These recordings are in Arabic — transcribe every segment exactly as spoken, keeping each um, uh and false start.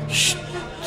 شت.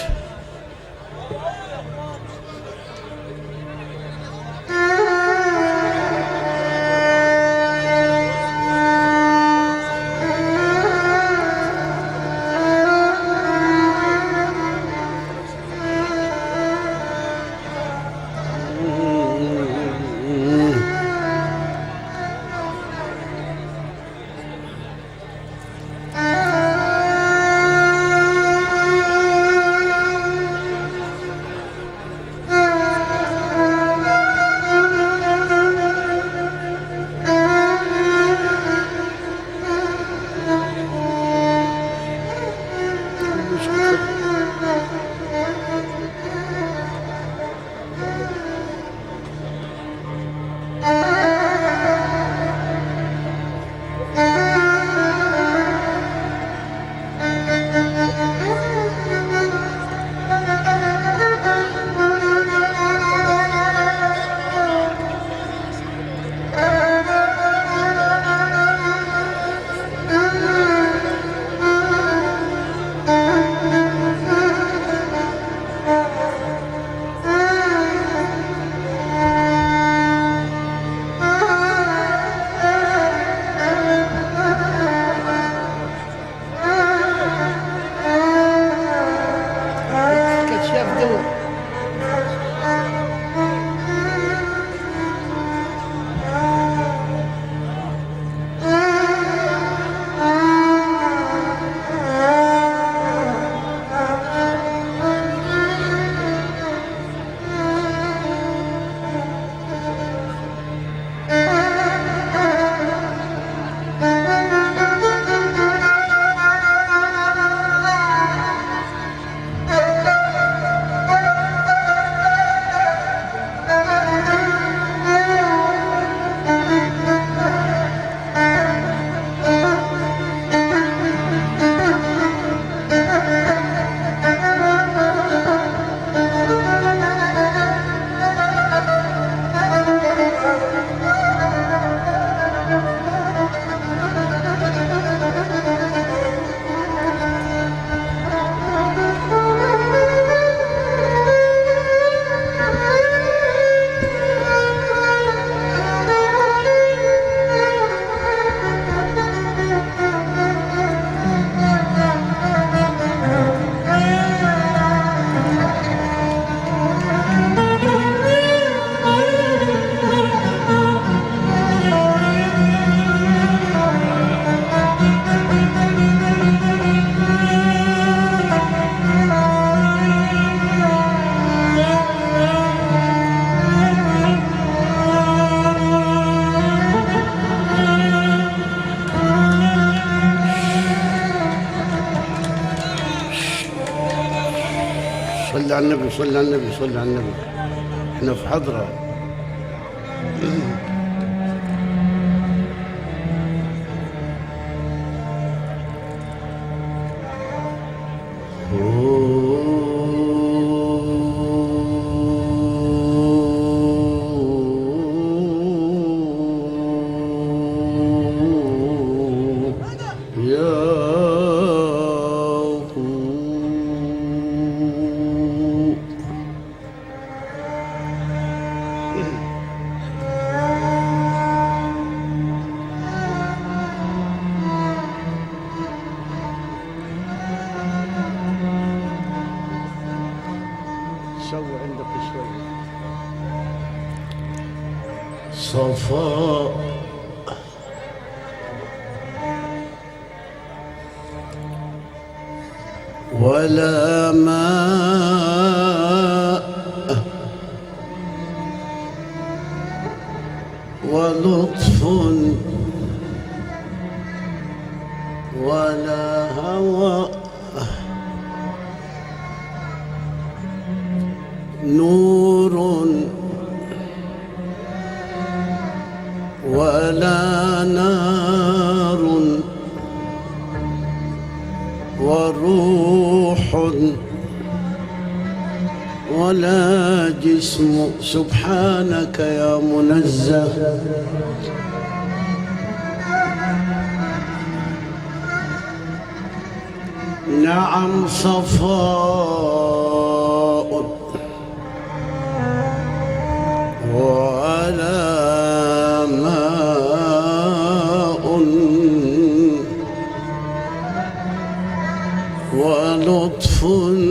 صل على النبي صل على النبي صل على النبي. احنا في حضرة. سوي عندك شوي صفاء ولا ماء ولطف ولا هوى نور ولا نار وروح ولا جسم سبحانك يا منزه نعم صفاء ولا ماء ولطف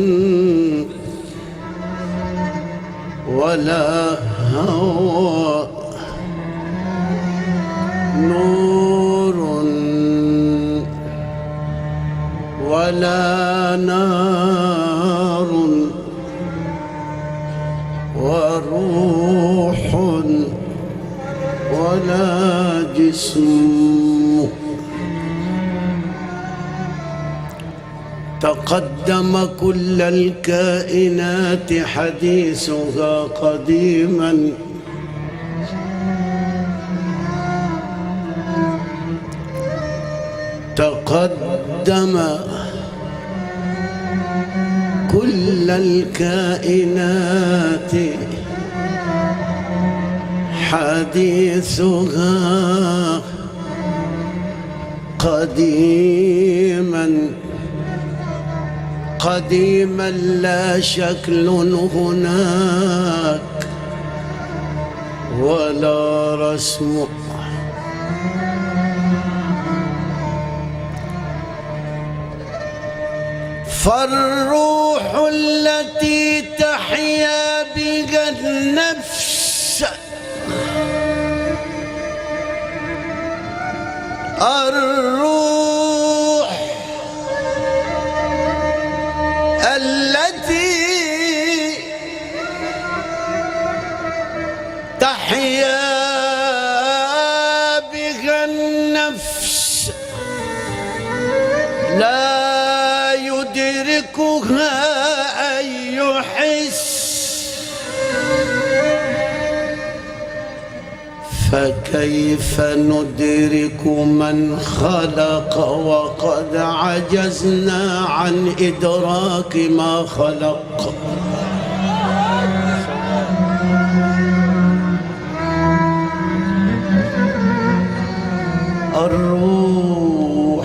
ولا هوى نور ولا نار وروح ولا جسم. تقدم كل الكائنات حديثها قديما تقدم كل الكائنات حديثها قديما قديما لا شكل هناك ولا رسم. فالروح التي تحيا بها النفس الروح التي تحيا بها النفس لا يدركها أي حس. فكيف ندرك من خلق وقد عجزنا عن إدراك ما خلق؟ الروح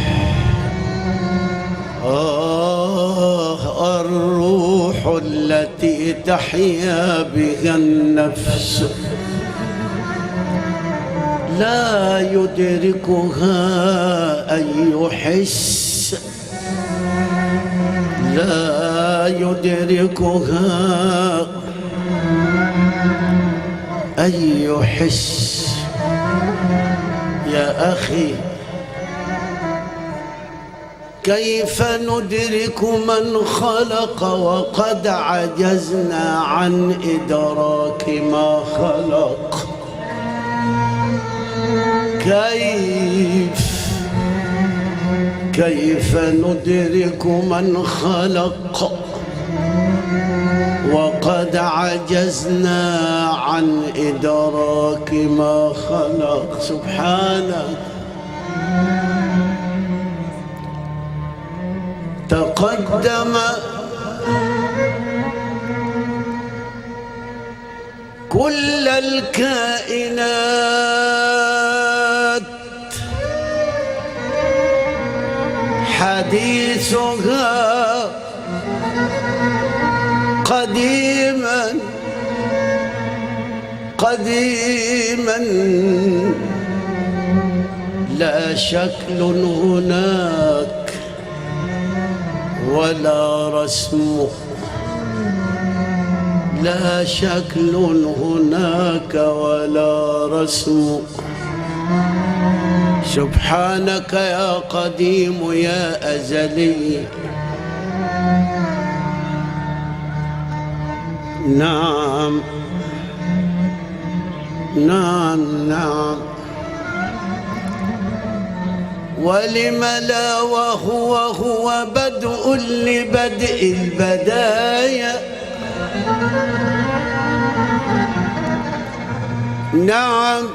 آه الروح التي تحيا بها النفس لا يدركها أي حس لا يدركها أي حس. يا أخي كيف ندرك من خلق وقد عجزنا عن إدراك ما خلق؟ كيف كيف ندرك من خلق وقد عجزنا عن إدراك ما خلق؟ سبحانك. تقدم كل الكائنات حديثها قديما قديما لا شكل هناك ولا رسم لا شكل هناك ولا رسم. سبحانك يا قديم يا أزلي. نعم نعم نعم. ولم لا وهو هو بدء لبدء البدايا. نعم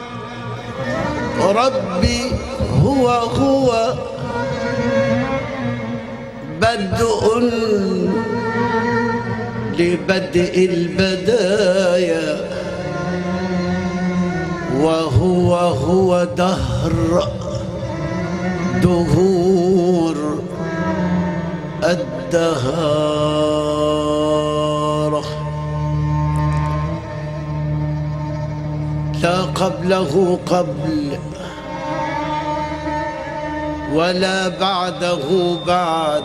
ربي هو هو بدء لبدء البدايا وهو هو دهر دهور الدهر لا قبله قبل ولا بعده بعد،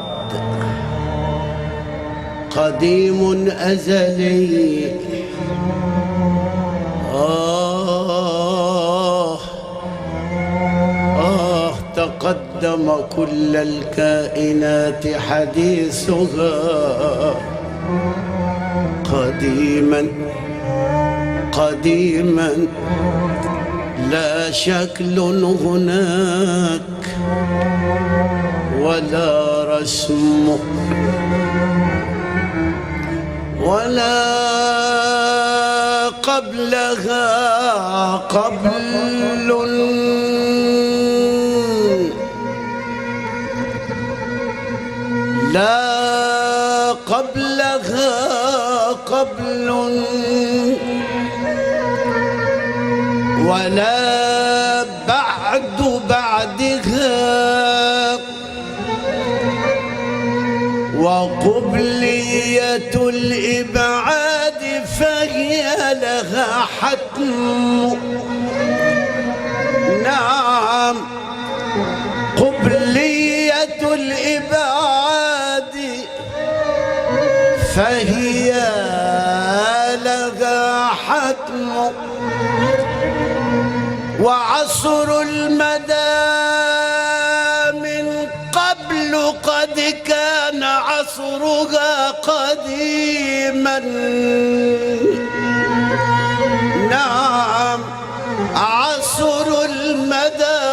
قديم أزلي. آه آه تقدم كل الكائنات حديثها قديما قديما، لا شكل هناك ولا رسم ولا قبلها قبل، لا قبلها قبل ولا بعد بعدها، وقبلية الإبعاد فهي لها حتم. نعم قبلية الإبعاد فهي لها حتم، وعصر المدى من قبل قد كان عصرها قديما. نعم عصر المدى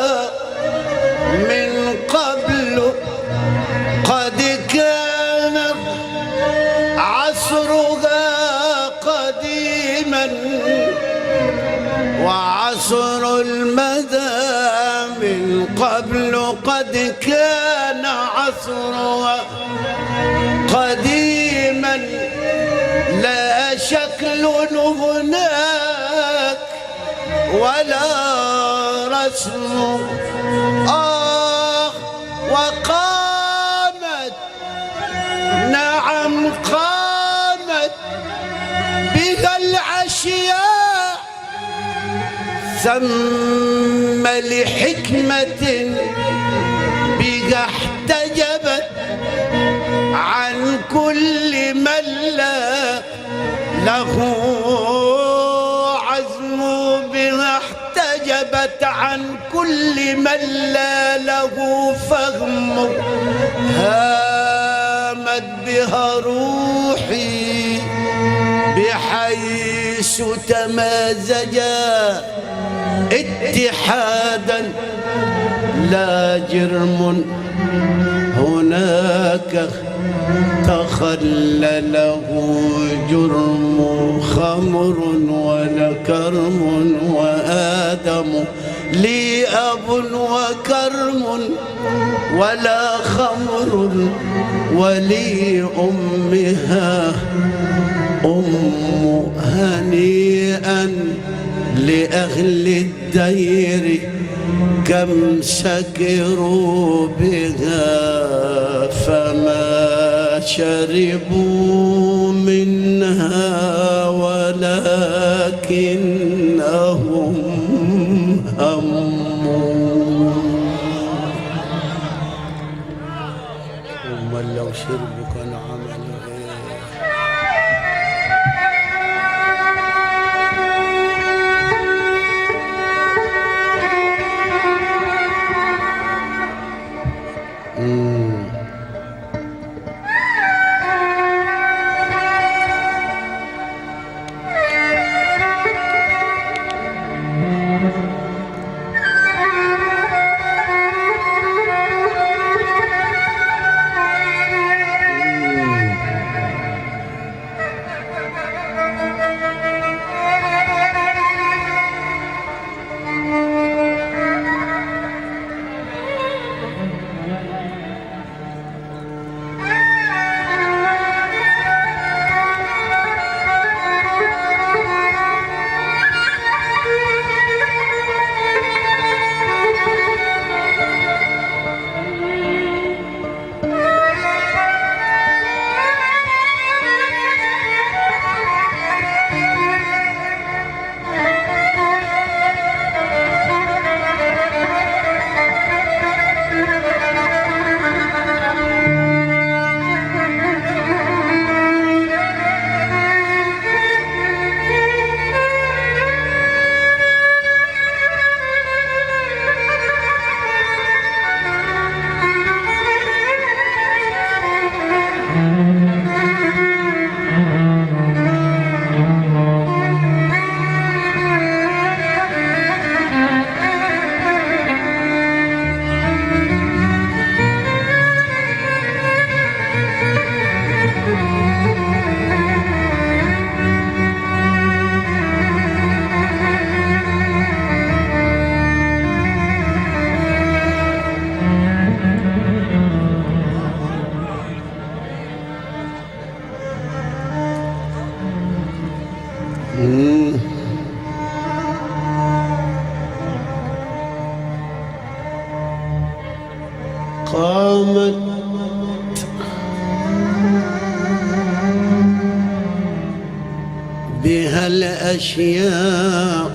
من قبل قد كان عصرها قديما، وعصر المدى من قبل قد كان عصرها قديما، لا شكل هناك ولا رسم. آه وقامت، نعم قامت بها الأشياء ثم لحكمة بها احتجبت عن كل من لا له عزم، بها احتجبت عن كل من لا له فهم. هامت بها روحي بحيث تمازجا اتحادا، لا جرم هناك تخلله جرم، خمر ولا كرم وآدم لي أب وكرم، ولا خمر ولي أمها أم. هنيئا لأهل الدير كم سكروا بها فما شربوا منها ولكنهم هموا. هم لو شربوا كان عملوا ايه؟ قامت بها الأشياء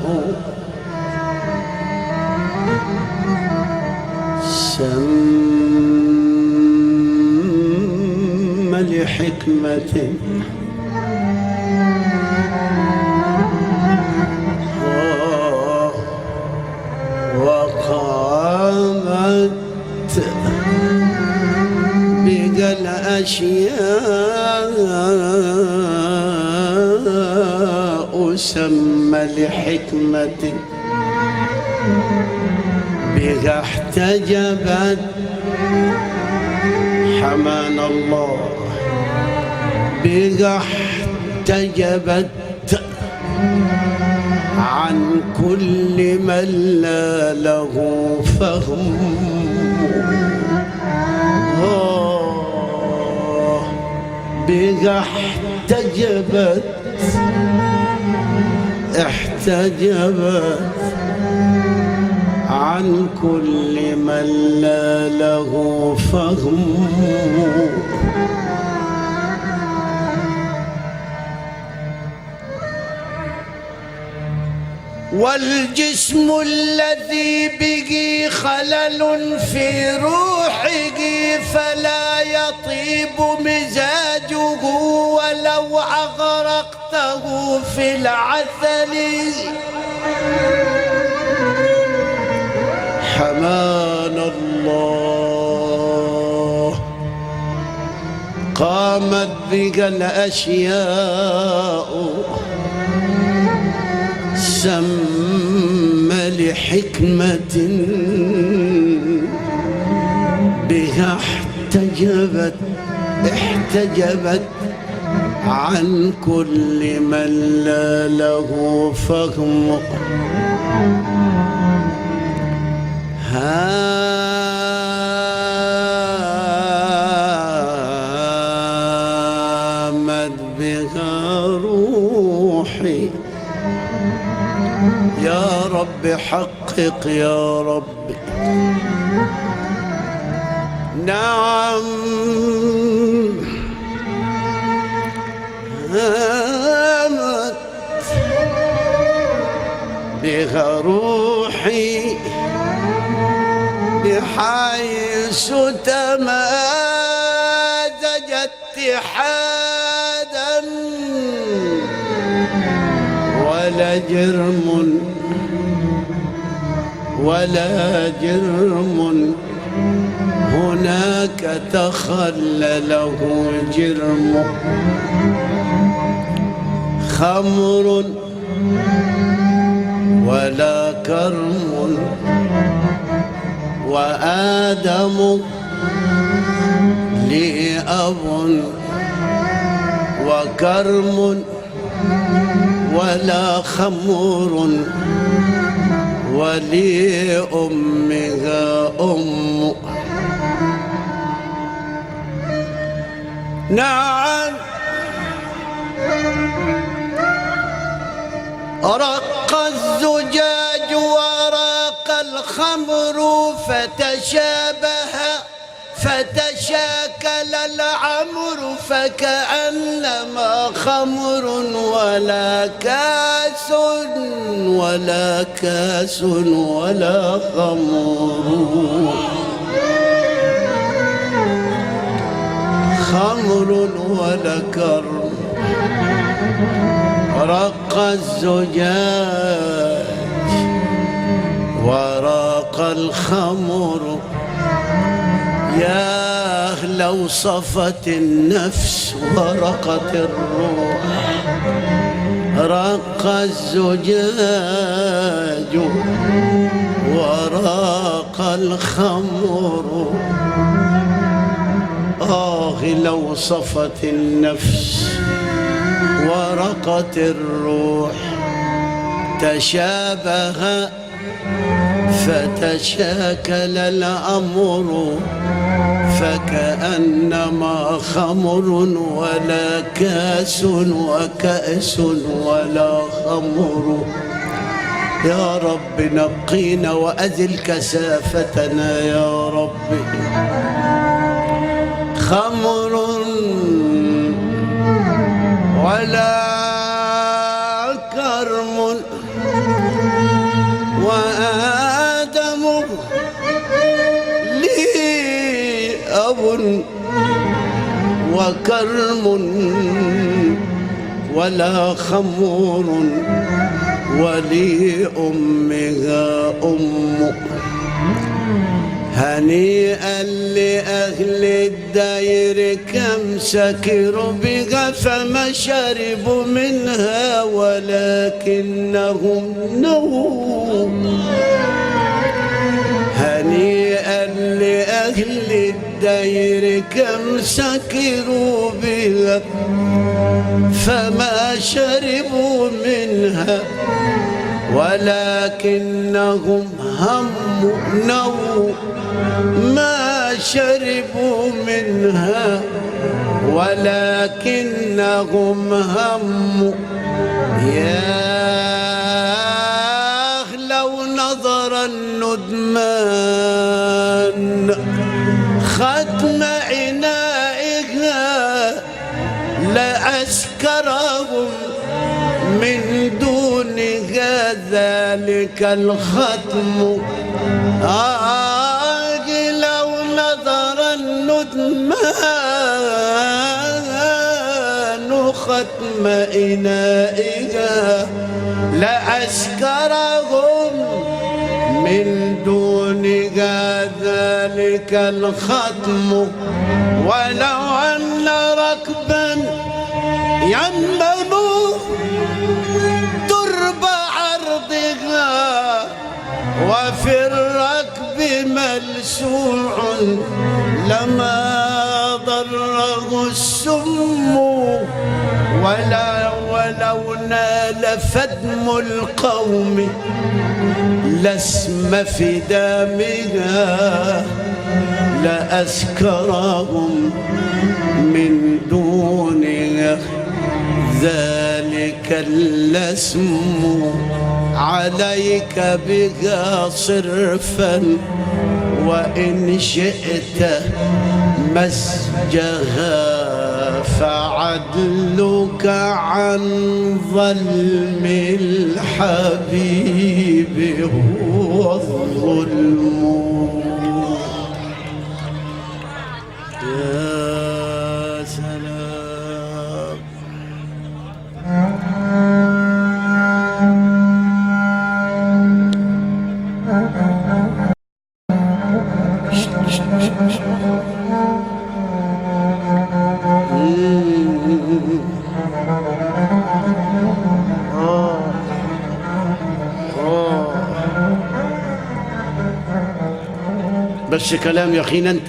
سم لحكمة وقامت بها الأشياء سم لحكمة بها احتجبت حمانا الله بها احتجبت عن كل من لا له فهم بها احتجبت احتجبت عن كل من لا له فهم والجسم الذي به خلل في روحه فلا يطيب مزاجه ولو أغرقته في العسل حمانا الله قامت بها الأشياء سم لحكمة بها احتجبت احتجبت عن كل من لا له فهم هامت بها روحي يا رب حقق يا رب نعم هامت بها روحي بحيث تمازج اتحادا ولا جرم ولا جرم هناك تخلله جرم خمر ولا كرم وآدم لي أب وكرم ولا خمر ولي أمها أم نعم رق الزجاج ورق الخمر فتشابه فتشاكل العمر فكأنما خمر ولا كاس ولا كاس ولا خمر خمر ولا كرم رق الزجاج وراق الخمر يا لو صفت النفس ورقت الروح رق الزجاج وراق الخمر آه لو صفت النفس ورقت الروح تشابه فتشاكل الأمر فكأنما خمر ولا كاس وكأس ولا خمر. يا رب نقينا وأزل كثافتنا يا رب. خمر ولا كرم وآدم لي أب وكرم ولا خمور ولي أمها أم. هنيئا لأهل الدير كم سكروا بها فما شربوا منها ولكنهم نوم. هنيئا لأهل الدير كم سكروا بها فما شربوا منها ولكنهم هموا نووا. ما شربوا منها ولكنهم هموا. يا لو نظر الندمان ختم عنائها لأسكرهم من دونها ذلك الختم. آه لو نظر الندمان ختم إنائها لأسكرهم من دونها ذلك الختم. ولو أن ركبا يمنوا ترب عرضها وفي الركب ملسوع لما ضره السم. ولا ولو نال فدم القوم لاسم في دامها لأسكرهم من دونها ذلك اللسم. عليك بها صرفا وإن شئت مسجها فعدلك عن ظلم الحبيب هو الظلم. يا سلام. بس كلام يا أخينا أنت.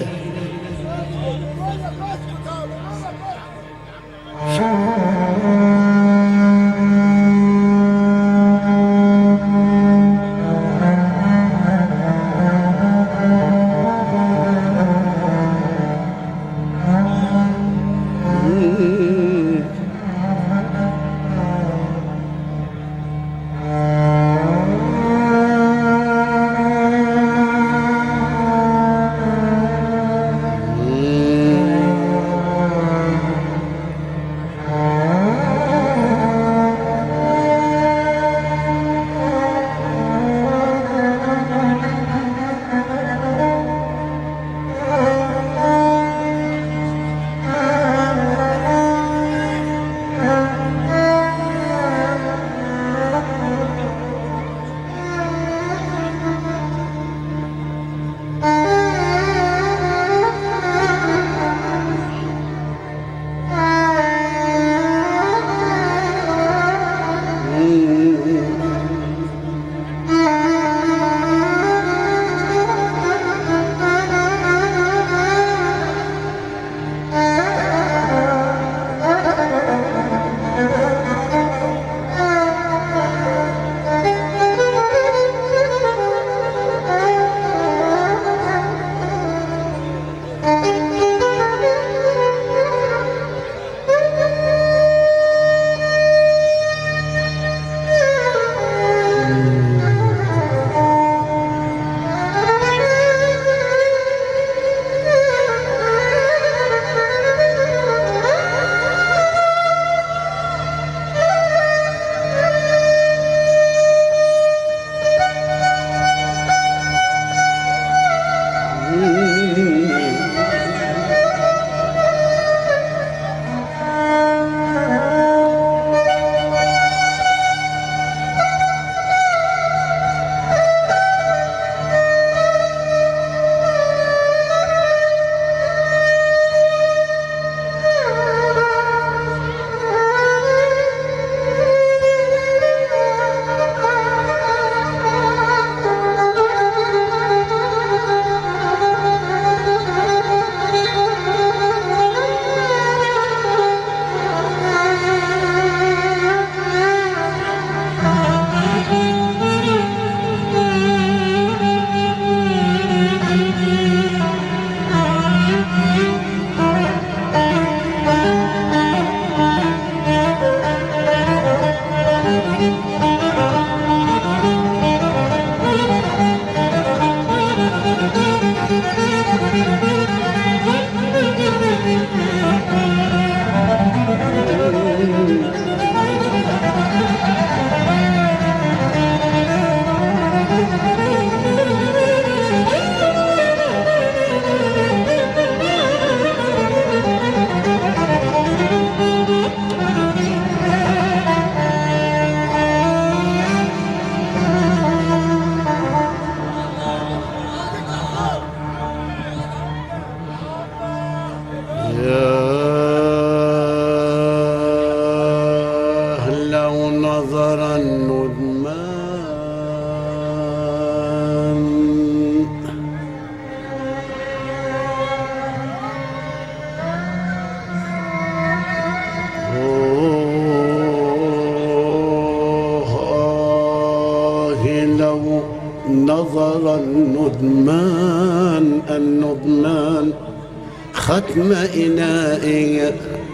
لو نظر الندمان الندمان ختم إنائي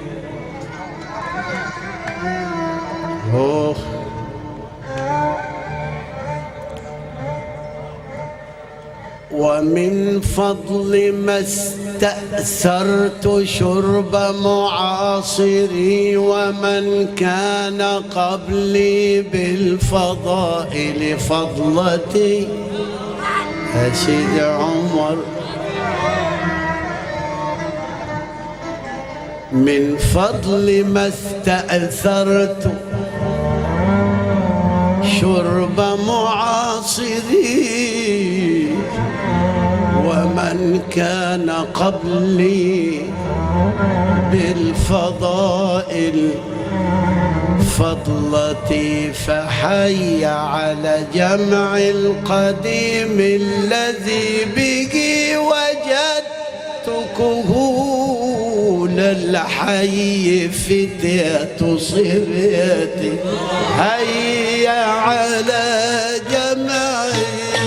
أوه ومن فضل ما استأثرت شرب معاصري ومن كان قبلي بالفضائل فضلتي يا سيدي عمر من فضل ما استأثرت شرب معاصري ومن كان قبلي بالفضائل فضلتي فحي على جمع القديم الذي به وجدت كهول الحي فتية صبيتي هيا على جمعي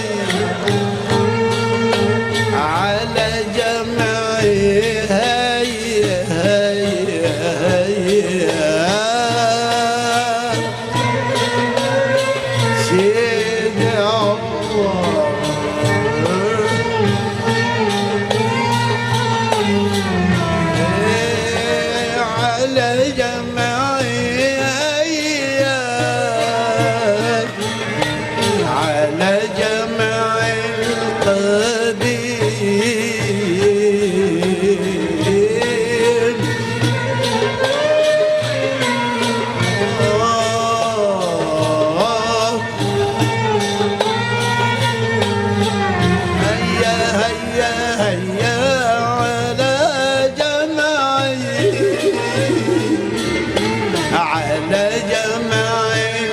على جمعي هيا هيا هيا سيدي الله على جمعي هيا على جمع القديم هيا هيا هيا على جمعي على جمع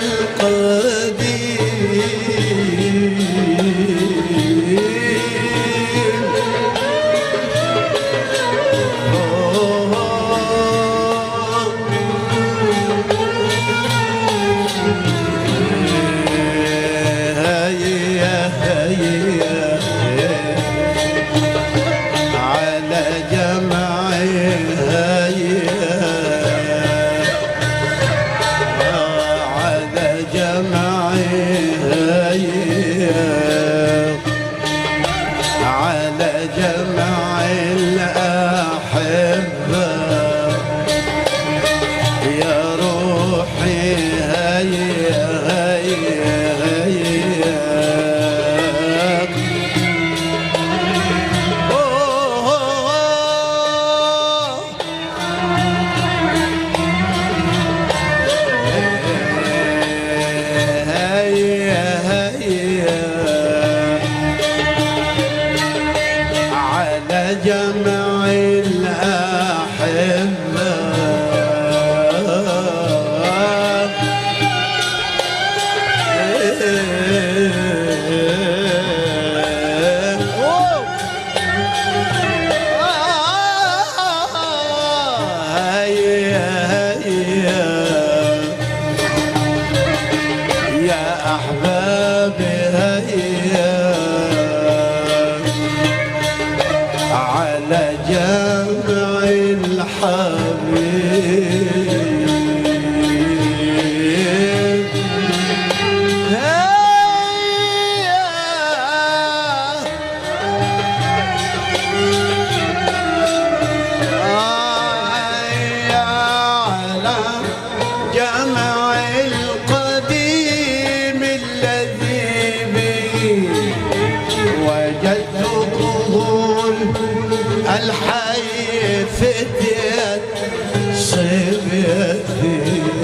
على جمع الأحبة يا روحي هيا هيا هيا جمع الأحبة هيا هيا يا أحبابي هيا على جمع الحبيب هيا على جمع القديم الذي به وجدت كهول الحي فتية صبيتي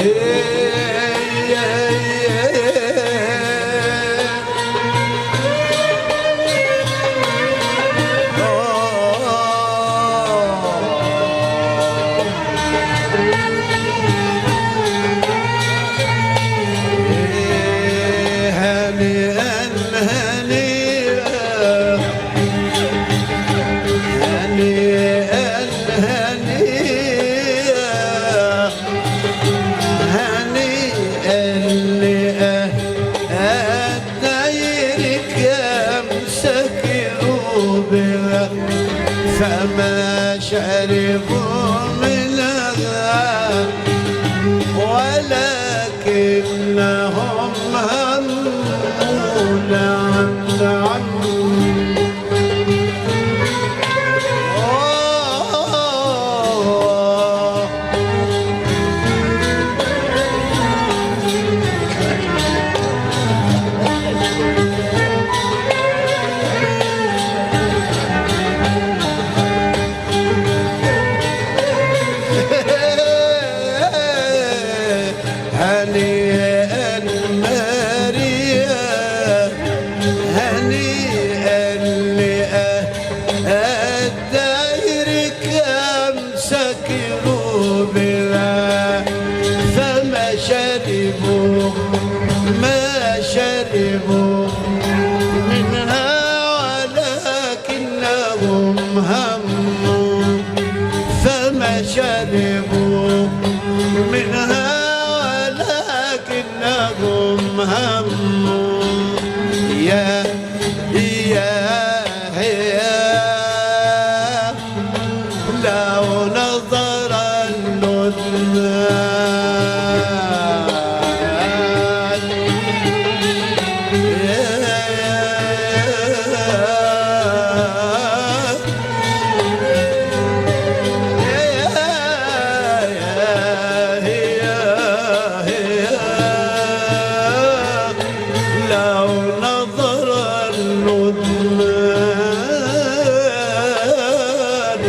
هنيئا هنيئا هنيئا هنيئا فما شربوا منها ولكنهم هموا نعم نعم هنيئا مريا هنيئا لأهل كم سكروا بها فما شربوا ما شربوا منها ولكنهم هموا فما شربوا منها ولكنهم هموا يا يا يا لو نظر الندمان لو نظر الندمان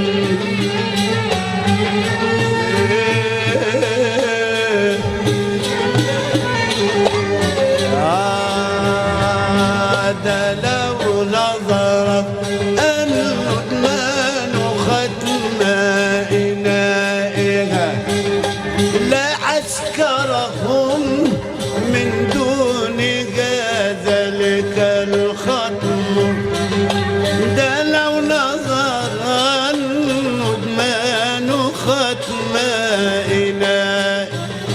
عاد لو نظرت الندمان ختم إنائها لعسكرهم من دون ذلك الختم ده لو نظر الندمان ختم إناء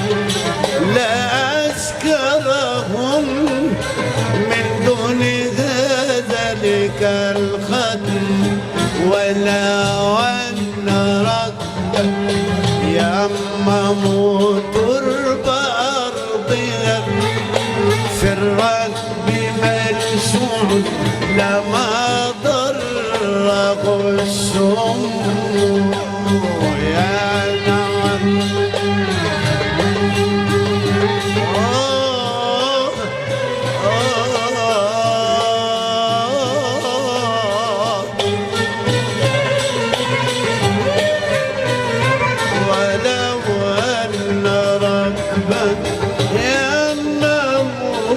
لأسكرهم من دون ذلك الختم ولو أن ركب يمموا ترب أرضها في الركب ملسوع لما ضره السم يا نعم آه آه ولو أن ركبا ينمو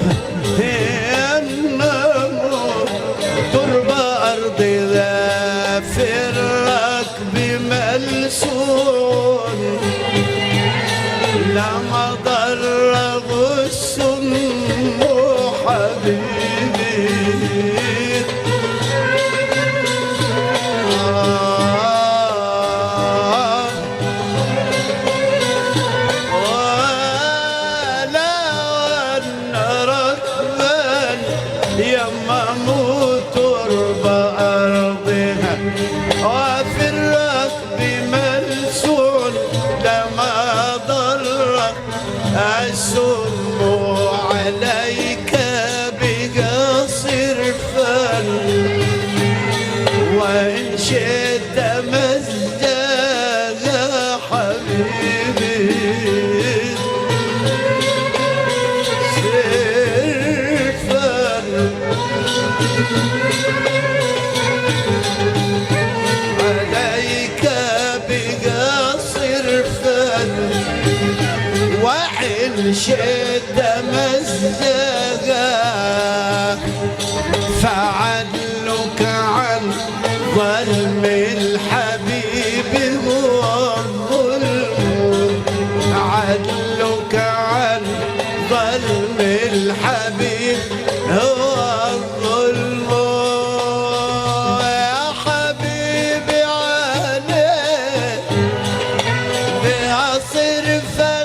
ينمو ترب أرض ذا في الركب ملسون لما ضره السم حبيبي يمموا ترب أرضها وفي الركب ملسون لما ضر السم عليك بقصر فن وإن شئت مزجها حبيبي عليك بقصر فن وإن شئت مزجها فعدلك عن ظلم الحبيب هو الظلم عدلك عن ظلم الحبيب هو الظلم يا حبيبي عليك بها صرفا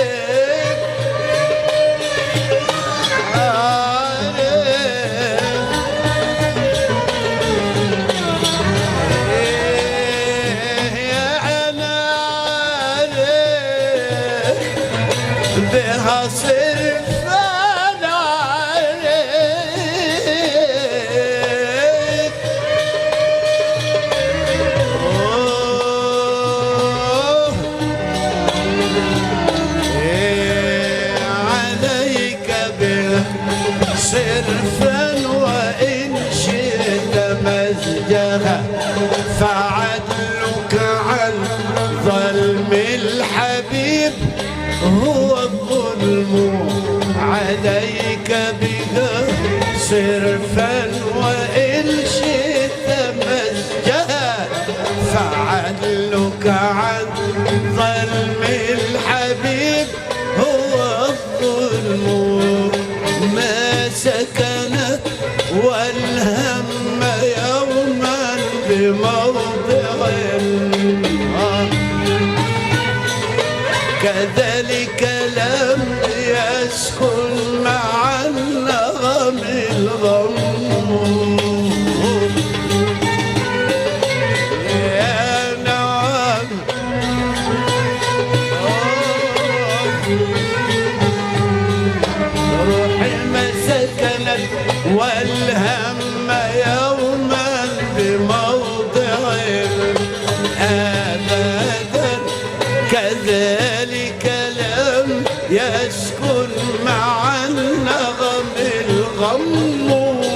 عليك عليك بها صرفان عليك عليك بها صرفا وإن شئت مزجها فعدلك عن ظلم الحبيب هو الظلم عليك بها صرفا وإن شئت مزجها فعدلك عن ظلم الحبيب هو الظلم ما سكنت والهم يوما بموضع كذلك لم يسكن مع النغم الغم يا نعم روحي ما سكنت والهم يوما بموضع أبدا كذلك لم يسكن مع النغم الغم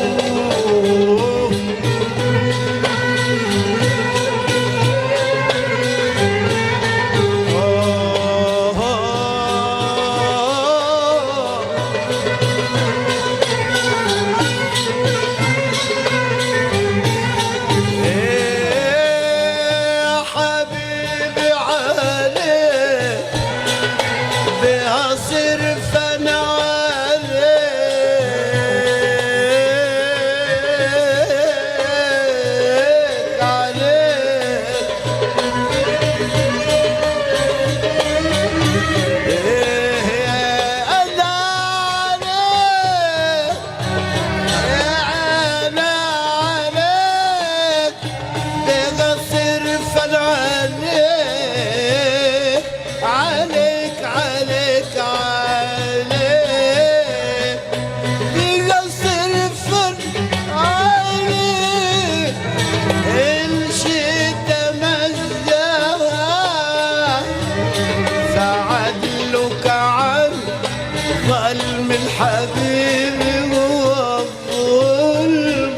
ظلم الحبيب هو الظلم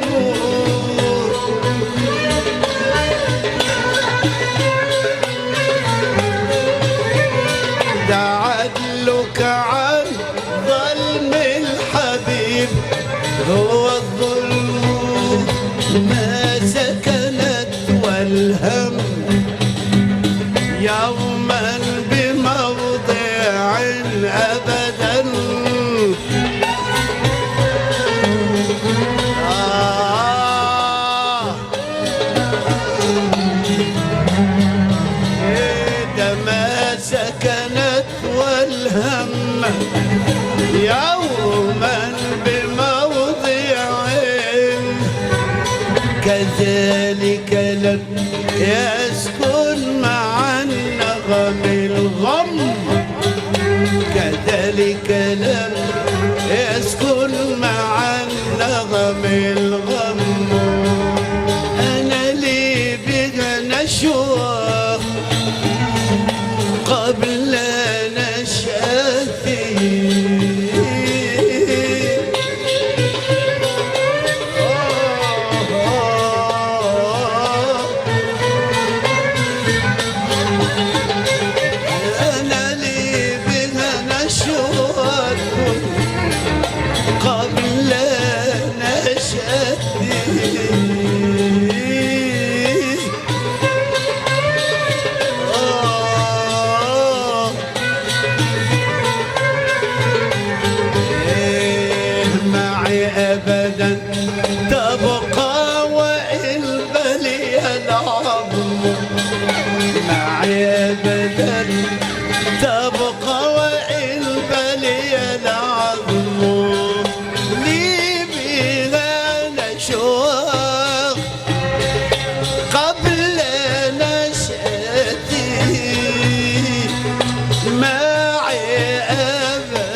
ده عدلك عن ظلم الحبيب هو الظلم ما سكنت والهم يوما بموضع أبدا آه ده ما سكنت والهم يوما بموضع كذلك لم يسكن مع النغم الغم كذلك لم يسكن مع النغم الغم أنا لي بها نشوة قبل نشأتي قبل نشأتي آه معي أبدا تبقى وإن بلي العظم معي أبدا تبقى وإن بلي العظم قبل نشأتي معي أبدا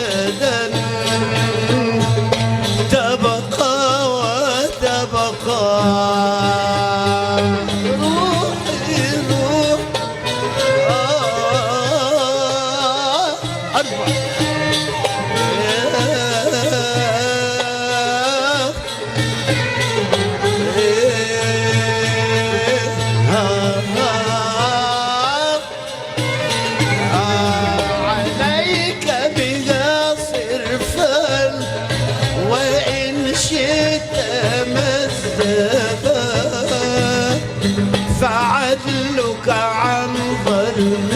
عدلك عن ظلم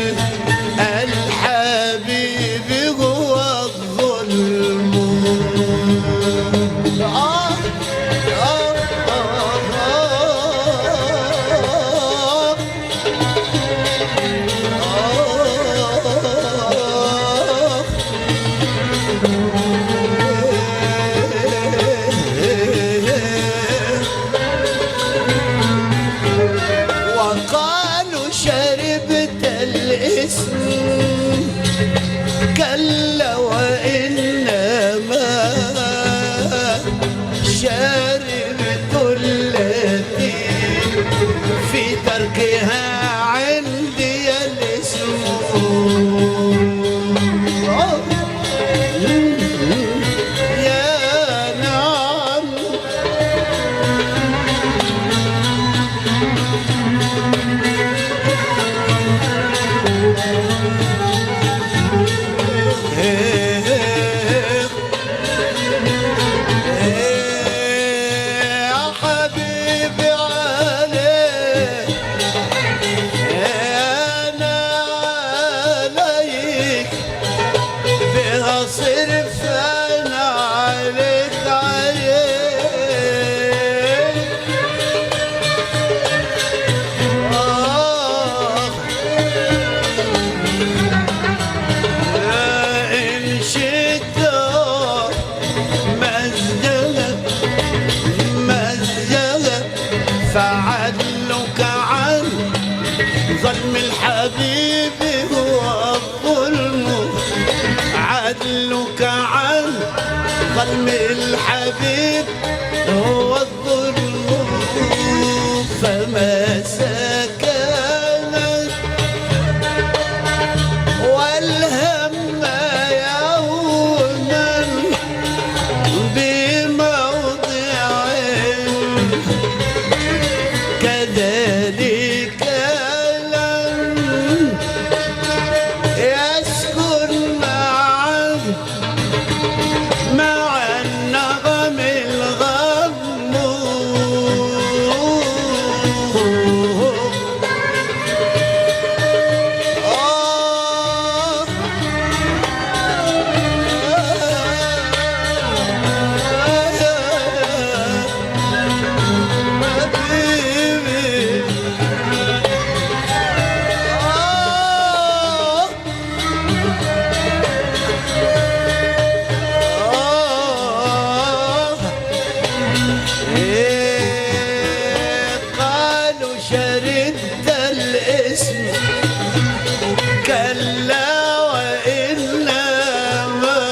الحبيب هو الظلم. آه آه آه وقالوا شربت الاسم كلا وإنما شربت التي في تركها عندي الاسم. يا نعم يا حبيبي عليك انا عليك بها صرف انا عليك عليك. آه إن شئت مزجلك مزجلك فعدلك عن ظلم الحبيب هو الظلم. عدلك عن ظلم الحبيب هو الظلم. فما سكنت والهم يوما بموضع كذلك لم يسكن معا مع النغم الغم. قالوا شردت الاسم كلا وإنما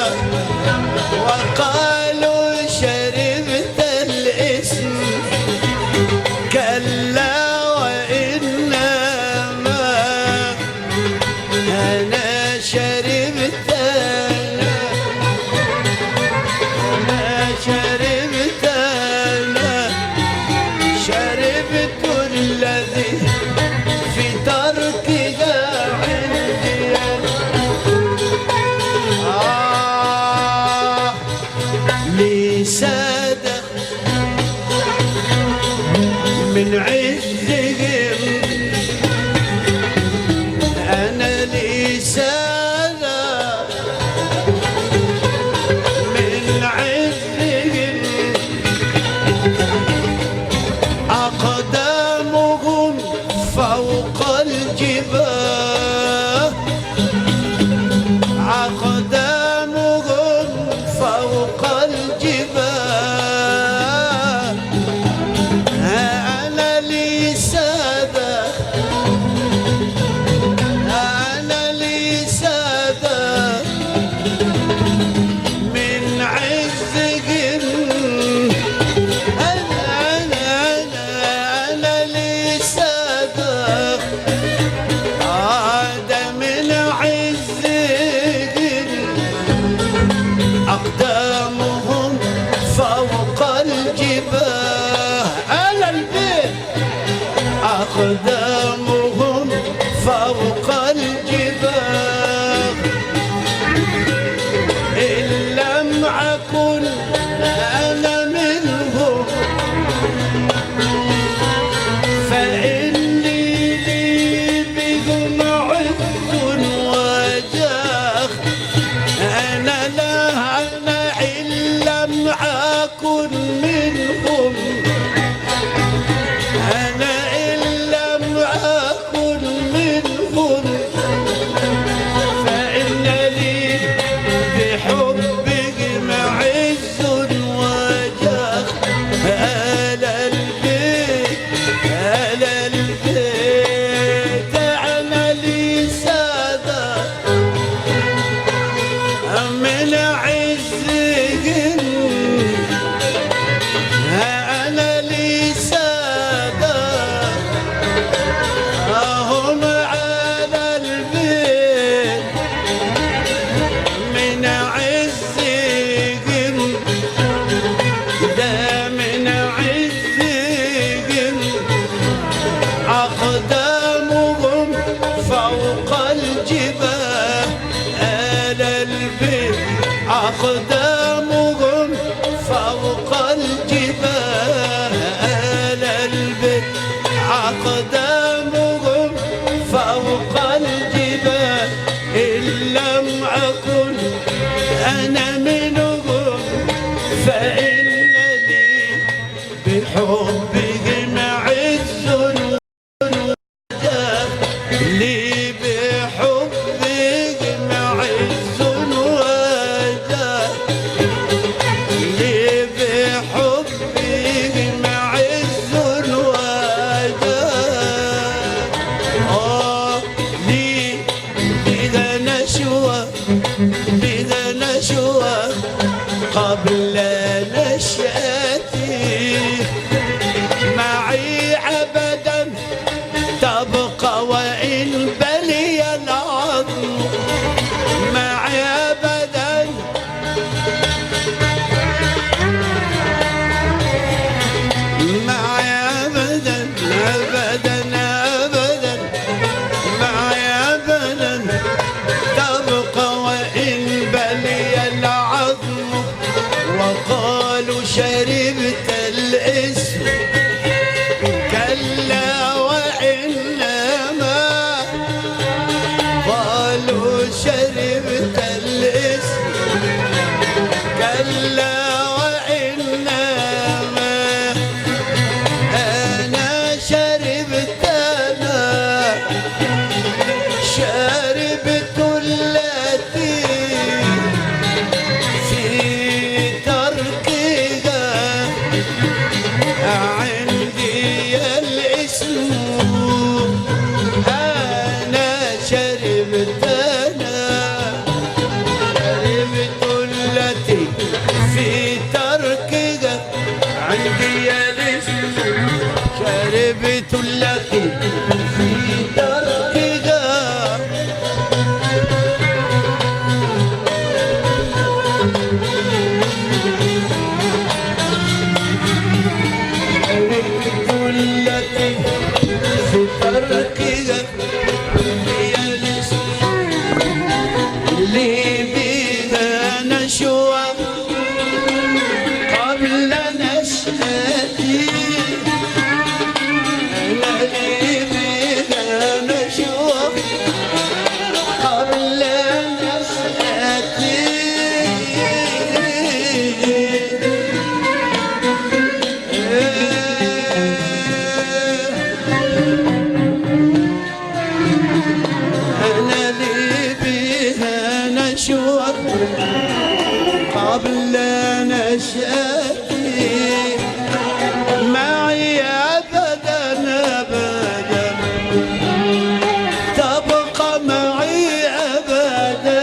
وقالوا شربت الاسم كلا وإنما أنا شربت أنا شربت أنا شربت الذي في تركها عندي. آه لي سادة من عزهم أنا لي سادة من عزهم أقدامهم فوق الجباه. أقدامهم فوق الجباه. أنا لي سادة أنا لي سادة من عزهم. أنا أنا أنا أنا لي سادة عاد من عزهم. أقدامهم فوق الجباه. أنا البيت أقدامهم فوق الجباه. إن لم أكن أنا منهم فإني أقدامهم فوق الجبال إن لم أكن أنا منهم فإنني بحبهم عز وجاه لي بحبهم عز وجاه لي بحبهم عز وجاه آه لي بذا نشوى بذا نشوى قبل نشأتي معي أبدا تبقى وإن بلي العظم معي أبدا معي أبدا أبدا أبدا معي أبدا تبقى وإن بلي العظم وقالوا شربت الاسم كلا وإنما قالوا شربت الاسم كلا وإنما أنا شربت أنا شربت التي في تركها عندي الاسم أنا شربت أنا شربت التي في تركها عندي الاسم شربت التي في تركها التي في تركها هي الاسم اللي بها نشوى قبل نشأتي الذي بها نشوى قبل نشأتي قبل نشأتي معي أبدا أبدا تبقى معي أبدا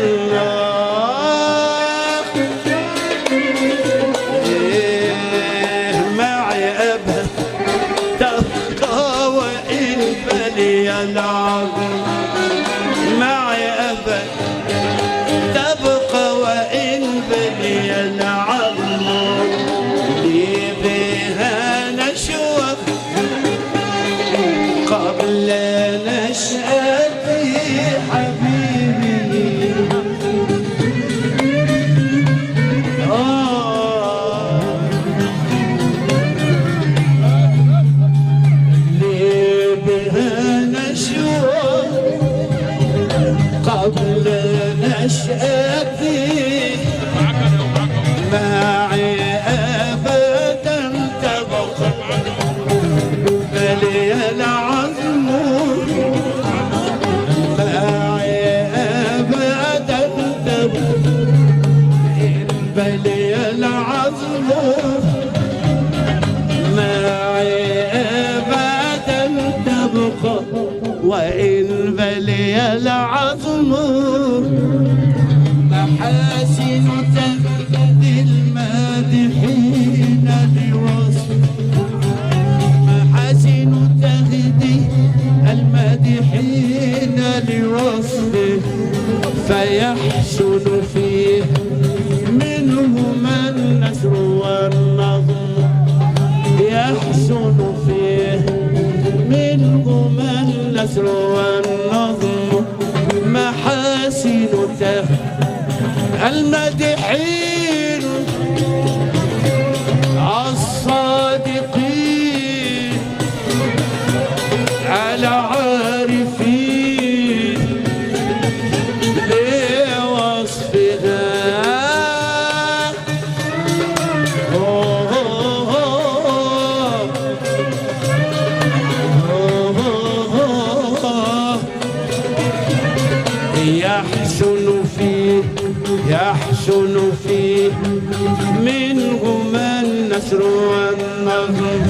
إيه معي أبدا تبقى وإن بلي العظم معي أبدا تبقى وإن بلي العظم لي بها نشوى قبل نشأتي حبيبي آه لي بها نشوى قبل نشأتي معي أبدا تبقى بلي العظم معي أبدا تبقى بلي العظم معي أبدا تبقى وإن بلي العظم محاسن تهدي المادحين لوصف محاسن تهدي المادحين لوصفه فيحسن فيه منهما النثر والنظم يحسن فيه منهما النثر والنظم محاسن تهدي المادحين الصادقين النثر والنظم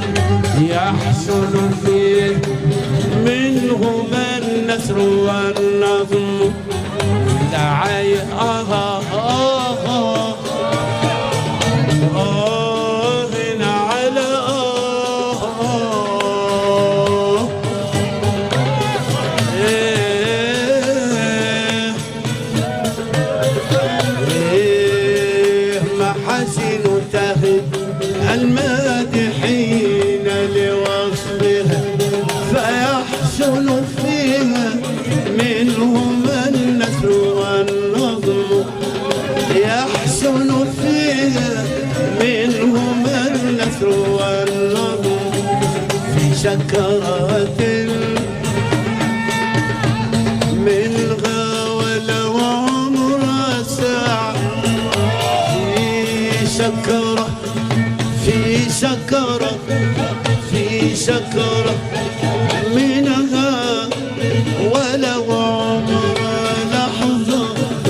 يحسن فيه منهما النثر والنظم دعي آه آه آه آه على آه آه إيه إيه محاسن تهد المادحين لوصفها فيحسن فيها منهما النثر والنظم يحسن فيها منهما النثر والنظم في سكرات منها ولو عمر ساعة في سكرة في سكرة في سكرة منها ولو عمر لحظة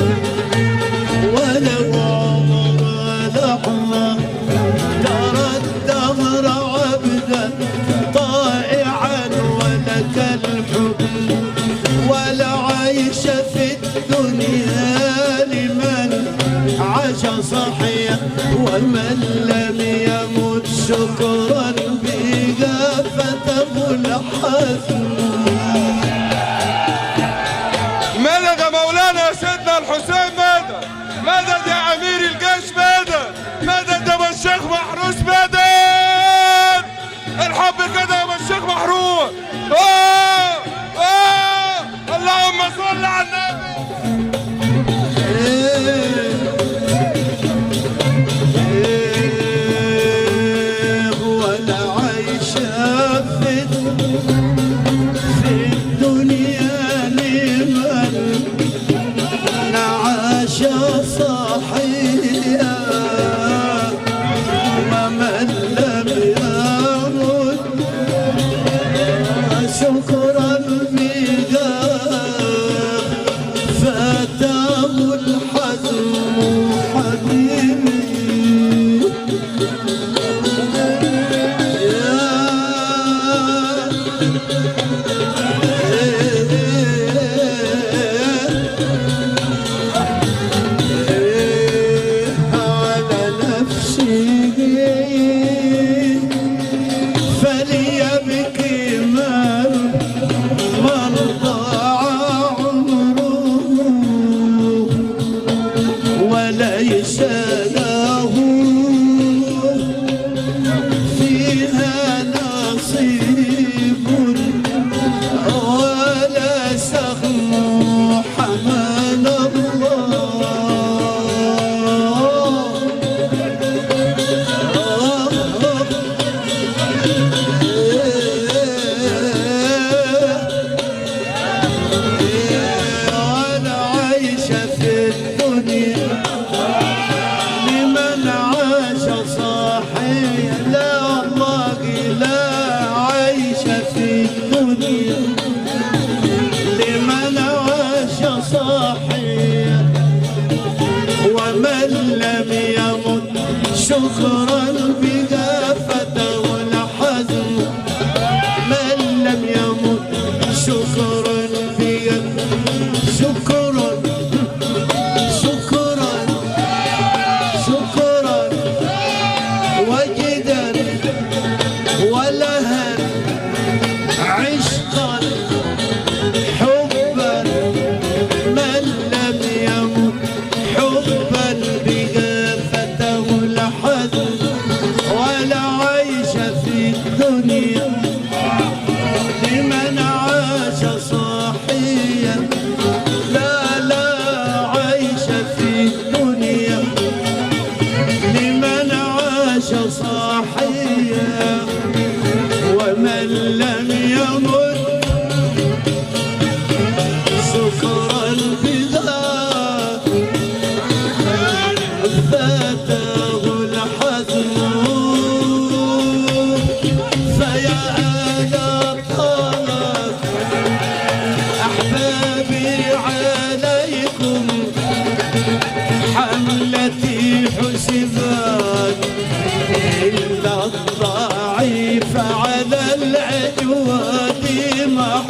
ولو عمر لحظة ترى الدهر عبدا طائعا ولك الحكم ولا عيش في الدنيا لمن عاش صحيا ومن لم يمت شكرا بإجابته الحزم. مدد يا مولانا يا سيدنا الحسين مدد مدد يا امير الجيش مدد مدد يا ابو الشيخ محروس مدد الحب كده يا ابو الشيخ محروس. آه آه اللهم صل على النبي. ولا عيش في الدنيا لمن عاش صحيا ومن لم يمت شكرا فاتاه الحزم حبيبي. ليس له فيها نصيب ولا سهم حمل لمن عاش صحيا ومن لم يمت شكرا بجافته الحزم من لم يمت شكرا بجافته شكرا شكرا شكرا وجدا ولها عشقا حبا من لم يمت حبا بجافته الحزن ولا عيش في الدنيا لمن عاش صحيا لا لا عيش في الدنيا لمن عاش صحيا ومن لم يمت شكرا بذا فاته الحزن فيا آل طلب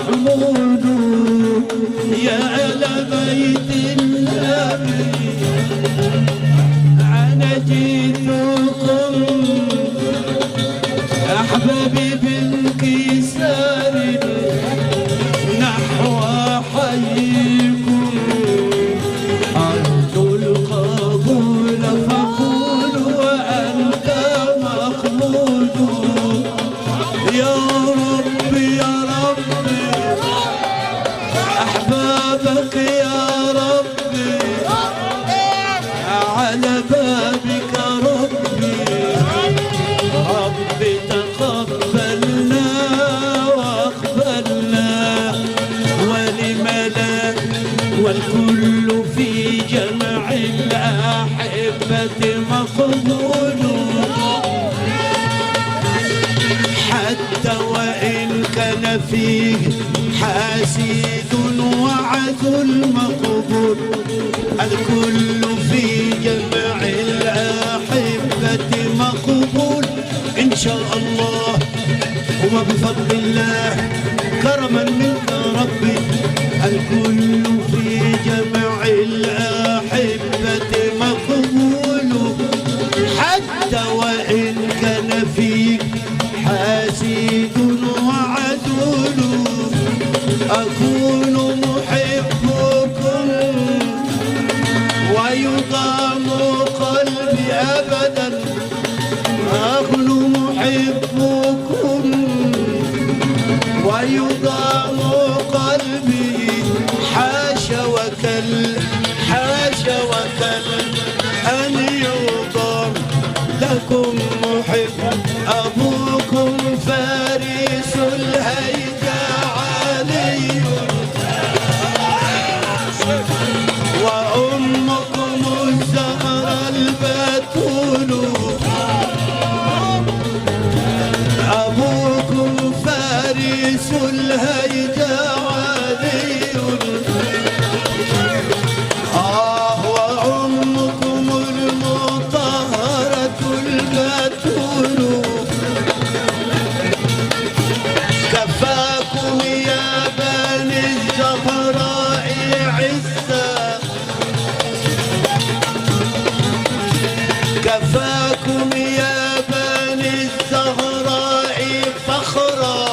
محمود يا أهل بيت النبي أنا جيتكم أحبابي بانكسار نحو حيكم أرجو القبول فقول وأنت مخلود يا ربي يا ربي أحبابك يا ربي على بابك ربي ربي تقبلنا واقبلنا ولملاك والكل في جمع الأحبة مقبول حتى وإن كان فيه حاسد وعدل مقبول الكل في جمع الأحبة مقبول إن شاء الله وبفضل الله كرما منك ربي الكل في جمع الأحبة مقبول حتى وإن كان فيك حاسد وعدول أكون محبكم ويضام قلبي أبدا أكون محبكم ويضام قلبي حاشا وكل حاشا وكل أن يضام لكم محب أبوكم فارس الهيجا علي وأمكم الزهرة البتول أبوكم فارس الهيجا علي آه وأمكم المطهرة البتول كفاكم يا بني الزهراء عزا كفاكم يا بني الزهراء فخرا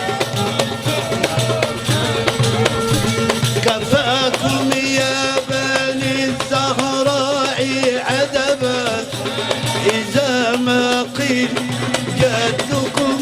كفاكم يا بني الزهراء عدبا إذا ما قيل جدكم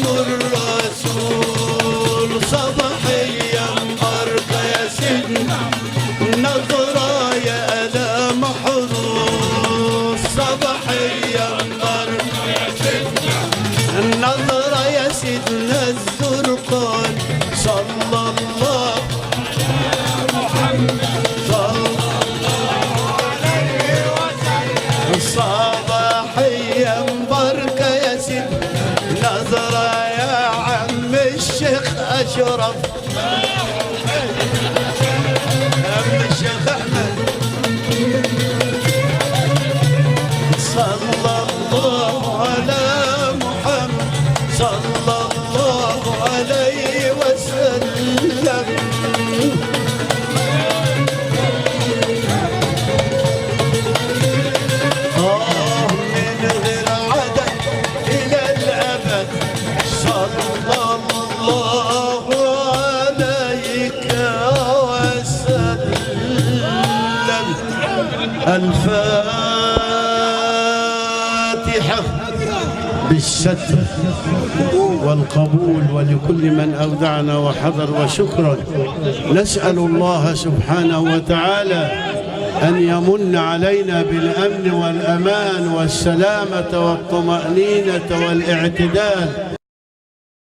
الرسول صباحيا بركة يا سيدنا نظرة يا ألا محروس صباحيا بركة يا سيدنا النظرة يا سيدنا الزرقان صلى الله على محمد صلى الله عليه وسلم صباحيا بركة يا سيدنا نظرة يا عم الشيخ أشرف عم الشيخ أحمد صلى الله على محمد صلى الله عليه وسلم آه من غير عدد إلى الأبد صلى الله عليك وسلم الفاتحة بالستر والقبول ولكل من أودعنا وحضر وشكرا نسأل الله سبحانه وتعالى أن يمن علينا بالأمن والأمان والسلامة والطمأنينة والاعتدال